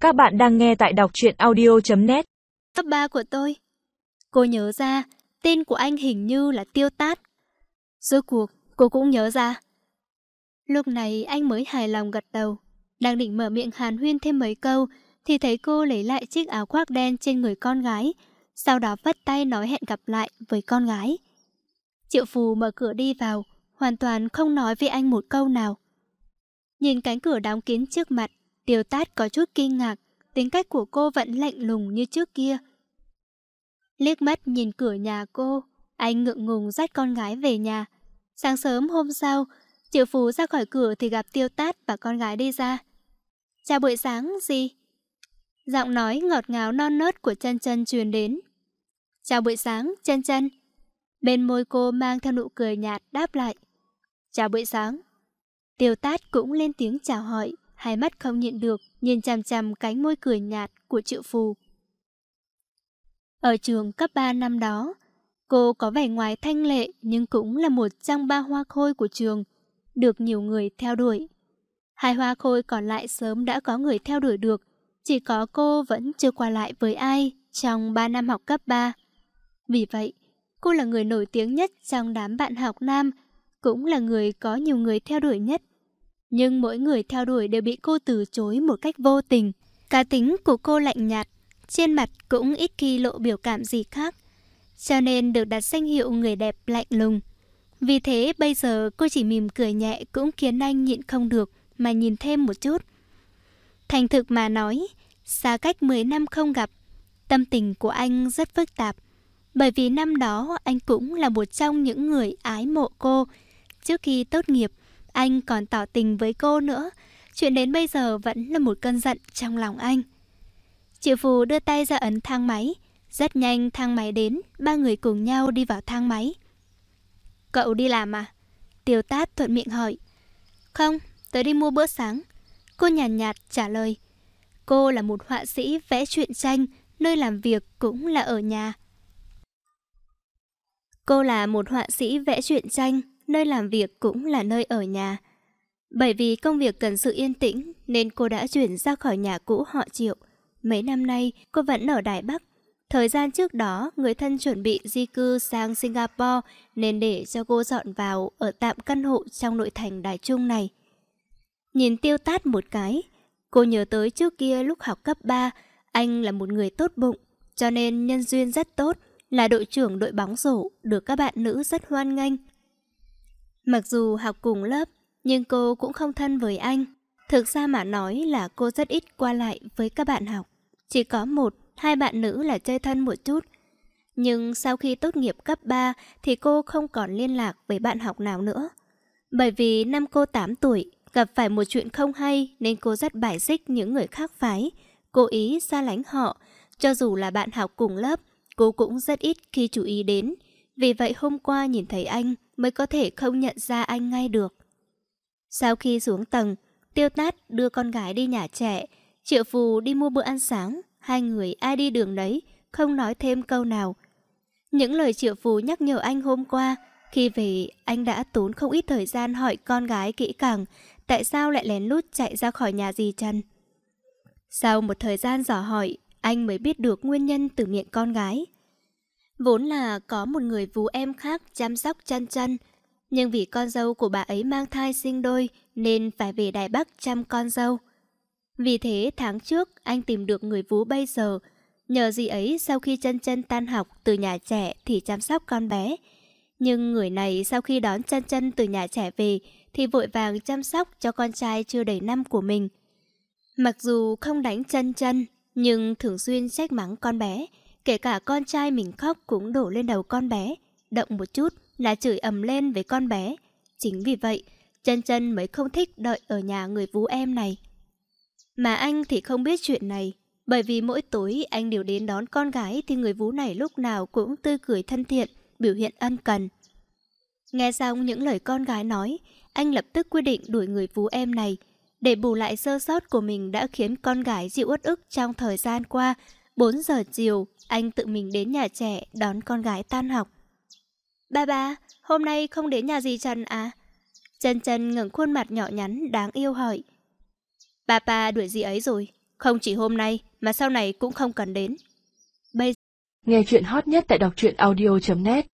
Các bạn đang nghe tại đọc truyện audio.net. Cấp 3 của tôi. Cô nhớ ra, tên của anh hình như là Tiêu Tát. Rốt cuộc, cô cũng nhớ ra. Lúc này anh mới hài lòng gật đầu. Đang định mở miệng hàn huyên thêm mấy câu, thì thấy cô lấy lại chiếc áo khoác đen trên người con gái, sau đó vất tay nói hẹn gặp lại với con gái. Triệu Phù mở cửa đi vào, hoàn toàn không nói với anh một câu nào. Nhìn cánh cửa đóng kín trước mặt, Tiêu Tát có chút kinh ngạc, tính cách của cô vẫn lạnh lùng như trước kia. Liếc mắt nhìn cửa nhà cô, anh ngượng ngùng dắt con gái về nhà. Sáng sớm hôm sau, Triệu Phú ra khỏi cửa thì gặp Tiêu Tát và con gái đi ra. Chào buổi sáng gì? Giọng nói ngọt ngào non nớt của Chân Chân truyền đến. Chào buổi sáng, Chân Chân. Bên môi cô mang theo nụ cười nhạt đáp lại. Chào buổi sáng. Tiêu Tát cũng lên tiếng chào hỏi, hai mắt không nhịn được nhìn chằm chằm cánh môi cười nhạt của Triệu Phù. Ở trường cấp 3 năm đó, cô có vẻ ngoài thanh lệ nhưng cũng là một trong 3 hoa khôi của trường, được nhiều người theo đuổi. 2 hoa khôi còn lại sớm đã có người theo đuổi được, chỉ có cô vẫn chưa qua lại với ai trong 3 năm học cấp 3. Vì vậy, cô là người nổi tiếng nhất trong đám bạn học nam, cũng là người có nhiều người theo đuổi nhất. Nhưng mỗi người theo đuổi đều bị cô từ chối một cách vô tình. Cá tính của cô lạnh nhạt, trên mặt cũng ít khi lộ biểu cảm gì khác, cho nên được đặt danh hiệu người đẹp lạnh lùng. Vì thế bây giờ cô chỉ mỉm cười nhẹ cũng khiến anh nhịn không được mà nhìn thêm một chút. Thành thực mà nói, xa cách 10 năm không gặp, tâm tình của anh rất phức tạp. Bởi vì năm đó anh cũng là một trong những người ái mộ cô. Trước khi tốt nghiệp, anh còn tỏ tình với cô nữa. Chuyện đến bây giờ vẫn là một cơn giận trong lòng anh. Triệu Phù đưa tay ra ấn thang máy. Rất nhanh thang máy đến, 3 người cùng nhau đi vào thang máy. Cậu đi làm à? Tiêu Tát thuận miệng hỏi. Không, tớ đi mua bữa sáng. Cô nhàn nhạt trả lời. Cô là một họa sĩ vẽ truyện tranh, nơi làm việc cũng là ở nhà. Cô là một họa sĩ vẽ truyện tranh, nơi làm việc cũng là nơi ở nhà. Bởi vì công việc cần sự yên tĩnh nên cô đã chuyển ra khỏi nhà cũ họ Triệu. Mấy năm nay cô vẫn ở Đài Bắc. Thời gian trước đó người thân chuẩn bị di cư sang Singapore nên để cho cô dọn vào ở tạm căn hộ trong nội thành Đài Trung này. Nhìn Tiêu Tát một cái, cô nhớ tới trước kia lúc học cấp 3, anh là một người tốt bụng, cho nên nhân duyên rất tốt, là đội trưởng đội bóng rổ, được các bạn nữ rất hoan nghênh. Mặc dù học cùng lớp, nhưng cô cũng không thân với anh. Thực ra mà nói là cô rất ít qua lại với các bạn học. Chỉ có 1-2 bạn nữ là chơi thân một chút. Nhưng sau khi tốt nghiệp cấp 3 thì cô không còn liên lạc với bạn học nào nữa. Bởi vì năm cô 8 tuổi, gặp phải một chuyện không hay nên cô rất bài xích những người khác phái, cố ý xa lánh họ. Cho dù là bạn học cùng lớp, cô cũng rất ít khi chú ý đến. Vì vậy hôm qua nhìn thấy anh mới có thể không nhận ra anh ngay được. Sau khi xuống tầng, Tiêu Tát đưa con gái đi nhà trẻ, Triệu Phù đi mua bữa ăn sáng. Hai người ai đi đường đấy, không nói thêm câu nào. Những lời Triệu Phù nhắc nhở anh hôm qua, khi về anh đã tốn không ít thời gian hỏi con gái kỹ càng tại sao lại lén lút chạy ra khỏi nhà dì Trần. Sau một thời gian dò hỏi, anh mới biết được nguyên nhân từ miệng con gái. Vốn là có một người vú em khác chăm sóc Chân Chân, nhưng vì con dâu của bà ấy mang thai sinh đôi nên phải về Đài Bắc chăm con dâu. Vì thế tháng trước anh tìm được người vú bây giờ, nhờ dì ấy sau khi Chân Chân tan học từ nhà trẻ thì chăm sóc con bé. Nhưng người này sau khi đón Chân Chân từ nhà trẻ về thì vội vàng chăm sóc cho con trai chưa đầy năm của mình. Mặc dù không đánh Chân Chân, nhưng thường xuyên trách mắng con bé. Kể cả con trai mình khóc cũng đổ lên đầu con bé, động một chút là chửi ầm lên với con bé. Chính vì vậy, Chân Chân mới không thích đợi ở nhà người vú em này. Mà anh thì không biết chuyện này, bởi vì mỗi tối anh đều đến đón con gái thì người vú này lúc nào cũng tươi cười thân thiện, biểu hiện ân cần. Nghe xong những lời con gái nói, anh lập tức quyết định đuổi người vú em này. Để bù lại sơ sót của mình đã khiến con gái chịu uất ức trong thời gian qua, 4 giờ chiều, anh tự mình đến nhà trẻ đón con gái tan học. Ba, hôm nay không đến nhà dì Trần à? Chân Chân ngẩng khuôn mặt nhỏ nhắn đáng yêu hỏi. Papa đuổi dì ấy rồi, Không chỉ hôm nay mà sau này cũng không cần đến. Nghe chuyện hot nhất tại đọc truyện audio.net